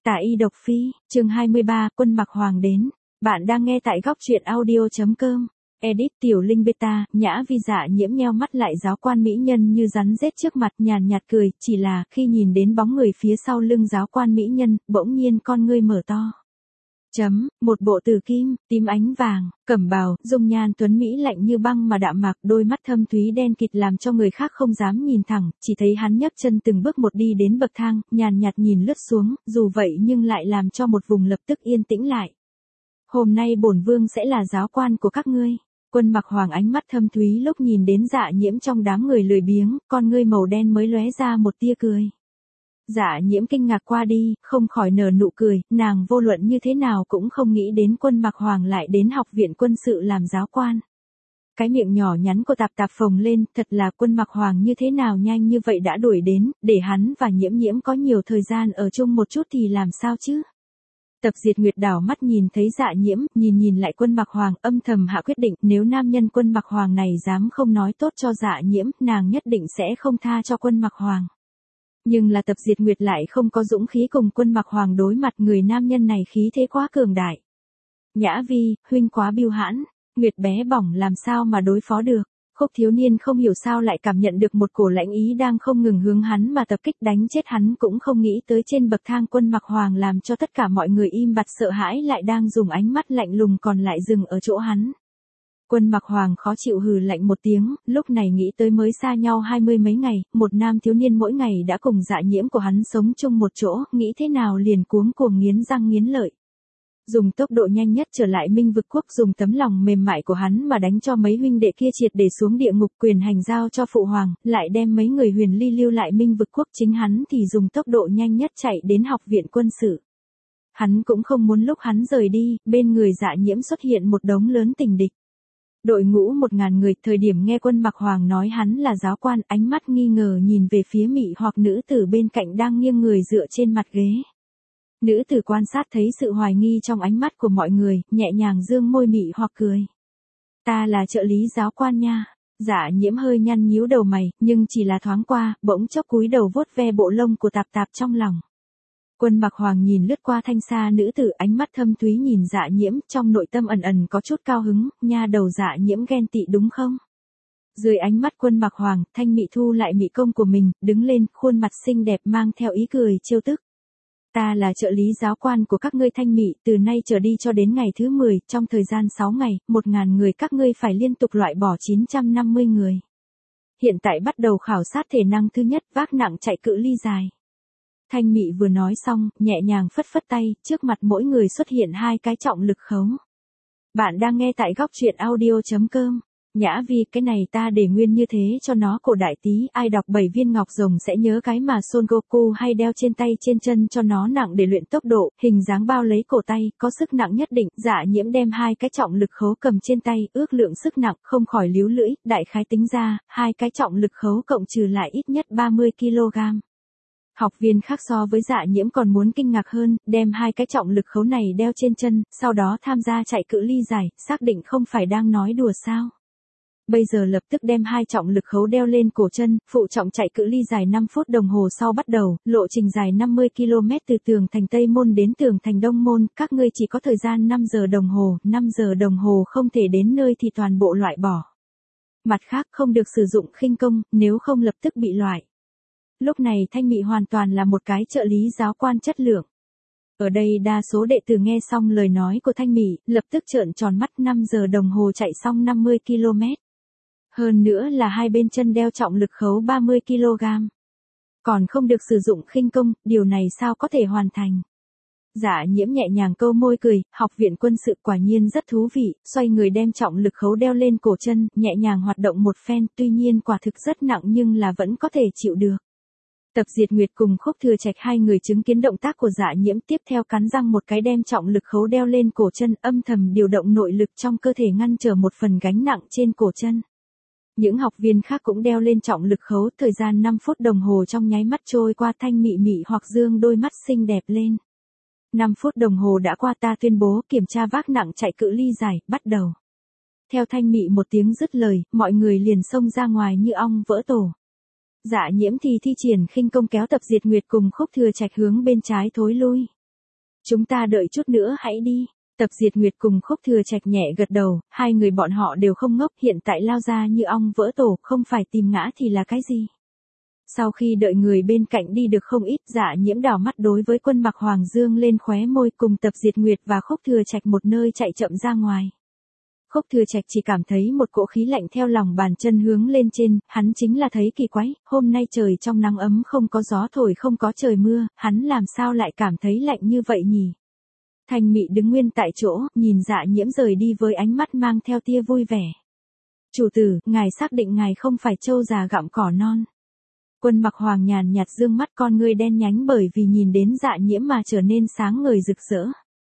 Tả y độc phi, chương 23, Quân Mặc Hoàng đến. Bạn đang nghe tại góc truyện audio.com. Edit Tiểu Linh Beta, Nhã Vi Dạ Nhiễm nheo mắt lại giáo quan mỹ nhân như rắn rết trước mặt nhàn nhạt cười, chỉ là khi nhìn đến bóng người phía sau lưng giáo quan mỹ nhân, bỗng nhiên con ngươi mở to. Một bộ tử kim, tím ánh vàng, cẩm bào, dung nhan tuấn mỹ lạnh như băng mà đạm mạc, đôi mắt thâm thúy đen kịt làm cho người khác không dám nhìn thẳng, chỉ thấy hắn nhấc chân từng bước một đi đến bậc thang, nhàn nhạt nhìn lướt xuống, dù vậy nhưng lại làm cho một vùng lập tức yên tĩnh lại. Hôm nay bổn vương sẽ là giáo quan của các ngươi. Quân Mặc Hoàng ánh mắt thâm thúy lúc nhìn đến Dạ Nhiễm trong đám người lười biếng, con ngươi màu đen mới lóe ra một tia cười. Dạ Nhiễm kinh ngạc qua đi, không khỏi nở nụ cười, nàng vô luận như thế nào cũng không nghĩ đến Quân Mặc Hoàng lại đến học viện quân sự làm giáo quan. Cái miệng nhỏ nhắn của Tạp Tạp phồng lên, thật là Quân Mặc Hoàng như thế nào nhanh như vậy đã đuổi đến, để hắn và Nhiễm Nhiễm có nhiều thời gian ở chung một chút thì làm sao chứ? Tập Diệt Nguyệt đảo mắt nhìn thấy Dạ Nhiễm, nhìn lại Quân Mặc Hoàng, âm thầm hạ quyết định, nếu nam nhân Quân Mặc Hoàng này dám không nói tốt cho Dạ Nhiễm, nàng nhất định sẽ không tha cho Quân Mặc Hoàng. Nhưng là Tập Diệt Nguyệt lại không có dũng khí cùng Quân Mặc Hoàng đối mặt, người nam nhân này khí thế quá cường đại. Nhã Vi, huynh quá biêu hãn, Nguyệt bé bỏng làm sao mà đối phó được. Khúc thiếu niên không hiểu sao lại cảm nhận được một cổ lãnh ý đang không ngừng hướng hắn mà tập kích, đánh chết hắn cũng không nghĩ tới trên bậc thang Quân Mặc Hoàng làm cho tất cả mọi người im bặt sợ hãi lại đang dùng ánh mắt lạnh lùng còn lại dừng ở chỗ hắn. Quân Mặc Hoàng khó chịu hừ lạnh một tiếng, lúc này nghĩ tới mới xa nhau 20 mấy ngày, một nam thiếu niên mỗi ngày đã cùng Dạ Nhiễm của hắn sống chung một chỗ, nghĩ thế nào liền cuống cuồng nghiến răng nghiến lợi. Dùng tốc độ nhanh nhất trở lại Minh Vực Quốc, dùng tấm lòng mềm mại của hắn mà đánh cho mấy huynh đệ kia triệt để xuống địa ngục, quyền hành giao cho phụ hoàng, lại đem mấy người Huyền Ly lưu lại Minh Vực Quốc, chính hắn thì dùng tốc độ nhanh nhất chạy đến học viện quân sự. Hắn cũng không muốn lúc hắn rời đi, bên người Dạ Nhiễm xuất hiện một đống lớn tình địch. Đội ngũ 1000 người, thời điểm nghe Quân Mặc Hoàng nói hắn là giáo quan, ánh mắt nghi ngờ nhìn về phía mị hoặc nữ tử bên cạnh đang nghiêng người dựa trên mặt ghế. Nữ tử quan sát thấy sự hoài nghi trong ánh mắt của mọi người, nhẹ nhàng dương môi mị hoặc cười. Ta là trợ lý giáo quan nha. Dạ Nhiễm hơi nhăn nhíu đầu mày, nhưng chỉ là thoáng qua, bỗng chốc cúi đầu vuốt ve bộ lông của Tạp Tạp trong lòng. Quân Mặc Hoàng nhìn lướt qua thanh xa nữ tử, ánh mắt thâm thúy nhìn Dạ Nhiễm, trong nội tâm ẩn ẩn có chút cao hứng, nha đầu Dạ Nhiễm ghen tị đúng không? Dưới ánh mắt Quân Mặc Hoàng, Thanh Mị thu lại mị công của mình, đứng lên, khuôn mặt xinh đẹp mang theo ý cười trêu tức. Ta là trợ lý giáo quan của các ngươi Thanh Mị, từ nay trở đi cho đến ngày thứ 10, trong thời gian 6 ngày, 1000 người các ngươi phải liên tục loại bỏ 950 người. Hiện tại bắt đầu khảo sát thể năng thứ nhất, vác nặng chạy cự ly dài. Thanh Mị vừa nói xong, nhẹ nhàng phất phất tay, trước mặt mỗi người xuất hiện 2 cái trọng lực khấu. Bạn đang nghe tại góc truyện audio.com. Nhã Vi, cái này ta để nguyên như thế cho nó cổ đại tí, ai đọc 7 viên ngọc rồng sẽ nhớ cái mà Son Goku hay đeo trên tay trên chân cho nó nặng để luyện tốc độ, hình dáng bao lấy cổ tay, có sức nặng nhất định. Dạ Nhiễm đem 2 cái trọng lực khấu cầm trên tay, ước lượng sức nặng, không khỏi líu lưỡi, đại khái tính ra, 2 cái trọng lực khấu cộng trừ lại ít nhất 30 kg. Học viên khác so với Dạ Nhiễm còn muốn kinh ngạc hơn, đem 2 cái trọng lực khấu này đeo trên chân, sau đó tham gia chạy cự ly dài, xác định không phải đang nói đùa sao. Bây giờ lập tức đem 2 trọng lực khấu đeo lên cổ chân, phụ trọng chạy cự ly dài 5 phút đồng hồ sau bắt đầu, lộ trình dài 50 km từ tường thành Tây Môn đến tường thành Đông Môn, các ngươi chỉ có thời gian 5 giờ đồng hồ, 5 giờ đồng hồ không thể đến nơi thì toàn bộ loại bỏ. Mặt khác không được sử dụng khinh công, nếu không lập tức bị loại. Lúc này Thanh Mị hoàn toàn là một cái trợ lý giáo quan chất lượng. Ở đây đa số đệ tử nghe xong lời nói của Thanh Mị, lập tức trợn tròn mắt, 5 giờ đồng hồ chạy xong 50 km. Hơn nữa là 2 bên chân đeo trọng lực khấu 30 kg. Còn không được sử dụng khinh công, điều này sao có thể hoàn thành? Dạ Nhiễm nhẹ nhàng câu môi cười, học viện quân sự quả nhiên rất thú vị, xoay người đem trọng lực khấu đeo lên cổ chân, nhẹ nhàng hoạt động một phen, tuy nhiên quả thực rất nặng nhưng là vẫn có thể chịu được. Tập Diệt Nguyệt cùng Khúc Thừa Trạch hai người chứng kiến động tác của Dạ Nhiễm, tiếp theo cắn răng một cái đem trọng lực khấu đeo lên cổ chân, âm thầm điều động nội lực trong cơ thể ngăn trở một phần gánh nặng trên cổ chân. Những học viên khác cũng đeo lên trọng lực khấu, thời gian 5 phút đồng hồ trong nháy mắt trôi qua. Thanh Mị mị hoặc dương đôi mắt xinh đẹp lên. 5 phút đồng hồ đã qua, ta tuyên bố kiểm tra vác nặng chạy cự ly dài, bắt đầu. Theo Thanh Mị một tiếng dứt lời, mọi người liền xông ra ngoài như ong vỡ tổ. Dạ Nhiễm thì thi triển khinh công kéo Tập Diệt Nguyệt cùng Khúc Thừa Trạch hướng bên trái thối lui. Chúng ta đợi chút nữa hãy đi. Tập Diệt Nguyệt cùng Khúc Thừa Trạch nhẹ gật đầu, hai người bọn họ đều không ngốc, hiện tại lao ra như ong vỡ tổ, không phải tìm ngã thì là cái gì. Sau khi đợi người bên cạnh đi được không ít, Dạ Nhiễm đảo mắt đối với Quân Mặc Hoàng dương lên khóe môi, cùng Tập Diệt Nguyệt và Khúc Thừa Trạch một nơi chạy chậm ra ngoài. Khúc Thừa Trạch chỉ cảm thấy một cỗ khí lạnh theo lòng bàn chân hướng lên trên, hắn chính là thấy kỳ quái, hôm nay trời trong nắng ấm không có gió thổi không có trời mưa, hắn làm sao lại cảm thấy lạnh như vậy nhỉ? Thanh Mị đứng nguyên tại chỗ, nhìn Dạ Nhiễm rời đi với ánh mắt mang theo tia vui vẻ. Chủ tử, ngài xác định ngài không phải trâu già gặm cỏ non. Quân Mặc Hoàng nhàn nhạt dương mắt, con ngươi đen nhánh bởi vì nhìn đến Dạ Nhiễm mà trở nên sáng ngời rực rỡ.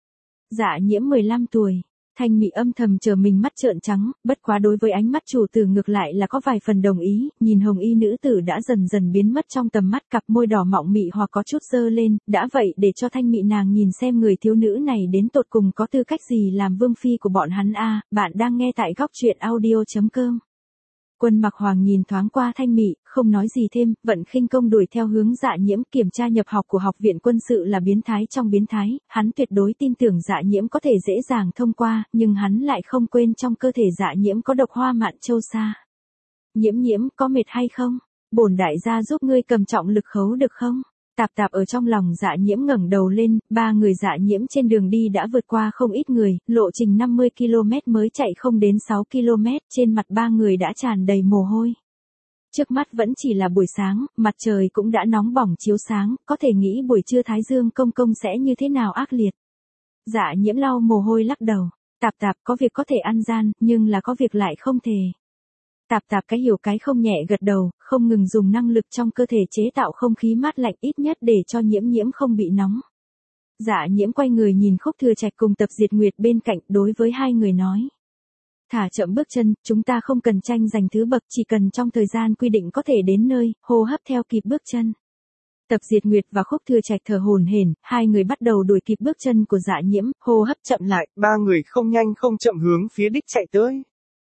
Dạ Nhiễm 15 tuổi. Thanh Mị âm thầm chờ mình mắt trợn trắng, bất quá đối với ánh mắt chủ tử ngược lại là có vài phần đồng ý, nhìn hồng y nữ tử đã dần dần biến mất trong tầm mắt, cặp môi đỏ mọng mị hoặc có chút dơ lên, đã vậy để cho Thanh Mị nàng nhìn xem người thiếu nữ này đến tột cùng có tư cách gì làm vương phi của bọn hắn a. Bạn đang nghe tại góc truyện audio.com. Quân Mặc Hoàng nhìn thoáng qua Thanh Mị, không nói gì thêm, vận khinh công đuổi theo hướng Dạ Nhiễm. Kiểm tra nhập học của học viện quân sự là biến thái trong biến thái, hắn tuyệt đối tin tưởng Dạ Nhiễm có thể dễ dàng thông qua, nhưng hắn lại không quên trong cơ thể Dạ Nhiễm có độc hoa mạn châu sa. Nhiễm Nhiễm, có mệt hay không? Bổn đại gia giúp ngươi cầm trọng lực khấu được không? Tạp tạp ở trong lòng Dạ Nhiễm ngẩng đầu lên, ba người Dạ Nhiễm trên đường đi đã vượt qua không ít người, lộ trình 50 km mới chạy không đến 6 km, trên mặt ba người đã tràn đầy mồ hôi. Trước mắt vẫn chỉ là buổi sáng, mặt trời cũng đã nóng bỏng chiếu sáng, có thể nghĩ buổi trưa Thái Dương công công sẽ như thế nào ác liệt. Dạ Nhiễm lau mồ hôi lắc đầu, tạp tạp có việc có thể ăn gian, nhưng là có việc lại không thể. Tạp tạp cái hiểu cái không nhẹ gật đầu, không ngừng dùng năng lực trong cơ thể chế tạo không khí mát lạnh ít nhất để cho Nhiễm Nhiễm không bị nóng. Dạ Nhiễm quay người nhìn Khúc Thừa Trạch cùng Tập Diệt Nguyệt bên cạnh, đối với hai người nói. Thả chậm bước chân, chúng ta không cần tranh giành thứ bậc, chỉ cần trong thời gian quy định có thể đến nơi, hô hấp theo kịp bước chân. Tập Diệt Nguyệt và Khúc Thừa Trạch thở hổn hển, hai người bắt đầu đuổi kịp bước chân của Dạ Nhiễm, hô hấp chậm lại, ba người không nhanh không chậm hướng phía đích chạy tới.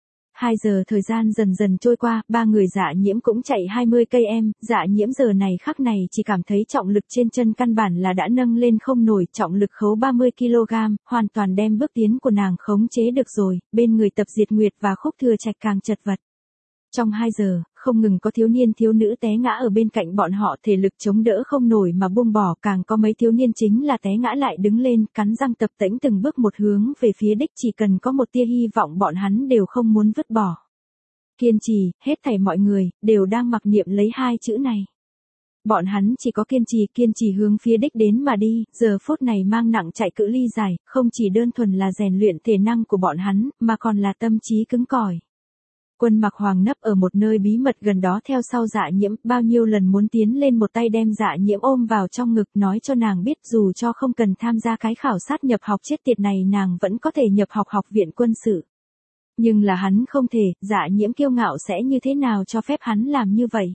2 giờ thời gian dần dần trôi qua, ba người Dạ Nhiễm cũng chạy 20 cây em, Dạ Nhiễm giờ này khắc này chỉ cảm thấy trọng lực trên chân căn bản là đã nâng lên không nổi, trọng lực khấu 30 kg, hoàn toàn đem bước tiến của nàng khống chế được rồi, bên người Tập Diệt Nguyệt và Khúc Thừa Trạch càng chật vật. Trong 2 giờ, không ngừng có thiếu niên thiếu nữ té ngã ở bên cạnh bọn họ, thể lực chống đỡ không nổi mà buông bỏ, càng có mấy thiếu niên chính là té ngã lại đứng lên, cắn răng tập tễnh từng bước một hướng về phía đích, chỉ cần có một tia hy vọng bọn hắn đều không muốn vứt bỏ. Kiên trì, hết thảy mọi người, đều đang mặc niệm lấy hai chữ này. Bọn hắn chỉ có kiên trì hướng phía đích đến mà đi, giờ phút này mang nặng chạy cự ly dài, không chỉ đơn thuần là rèn luyện thể năng của bọn hắn, mà còn là tâm trí cứng cỏi. Quân Mặc Hoàng nấp ở một nơi bí mật gần đó theo sau Dạ Nhiễm, bao nhiêu lần muốn tiến lên một tay đem Dạ Nhiễm ôm vào trong ngực, nói cho nàng biết dù cho không cần tham gia cái khảo sát nhập học chết tiệt này nàng vẫn có thể nhập học học viện quân sự. Nhưng là hắn không thể, Dạ Nhiễm kiêu ngạo sẽ như thế nào cho phép hắn làm như vậy.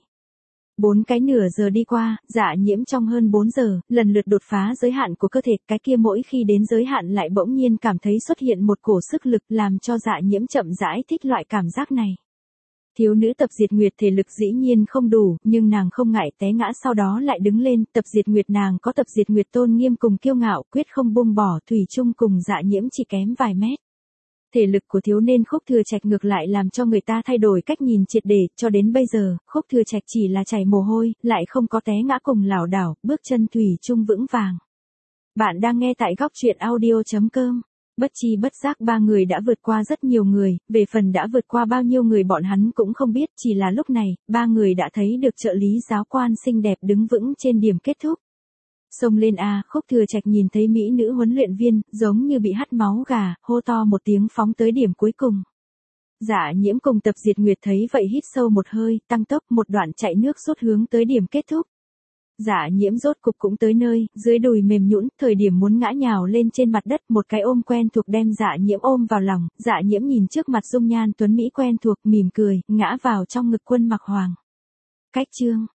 4 cái nửa giờ đi qua, Dạ Nhiễm trong hơn 4 giờ, lần lượt đột phá giới hạn của cơ thể, cái kia mỗi khi đến giới hạn lại bỗng nhiên cảm thấy xuất hiện một cổ sức lực làm cho Dạ Nhiễm chậm rãi thích loại cảm giác này. Thiếu nữ Tập Diệt Nguyệt thể lực dĩ nhiên không đủ, nhưng nàng không ngại té ngã sau đó lại đứng lên, Tập Diệt Nguyệt nàng có Tập Diệt Nguyệt tôn nghiêm cùng kiêu ngạo, quyết không buông bỏ, thủy chung cùng Dạ Nhiễm chỉ kém vài mét. Thể lực của thiếu niên Khúc Thừa Trạch ngược lại làm cho người ta thay đổi cách nhìn triệt để, cho đến bây giờ, Khúc Thừa Trạch chỉ là chảy mồ hôi, lại không có té ngã cùng lảo đảo, bước chân thủy chung vững vàng. Bạn đang nghe tại góc truyện audio.com. Bất chi bất giác ba người đã vượt qua rất nhiều người, về phần đã vượt qua bao nhiêu người bọn hắn cũng không biết, chỉ là lúc này, ba người đã thấy được trợ lý giáo quan xinh đẹp đứng vững trên điểm kết thúc. Xông lên a, Khúc Thừa Trạch nhìn thấy mỹ nữ huấn luyện viên, giống như bị hắt máu gà, hô to một tiếng phóng tới điểm cuối cùng. Dạ Nhiễm cùng Tập Diệt Nguyệt thấy vậy hít sâu một hơi, tăng tốc một đoạn chạy nước rút hướng tới điểm kết thúc. Dạ Nhiễm rốt cục cũng tới nơi, dưới đùi mềm nhũn, thời điểm muốn ngã nhào lên trên mặt đất, một cái ôm quen thuộc đem Dạ Nhiễm ôm vào lòng, Dạ Nhiễm nhìn trước mặt dung nhan tuấn mỹ quen thuộc, mỉm cười, ngã vào trong ngực Quân Mặc Hoàng. Cách chương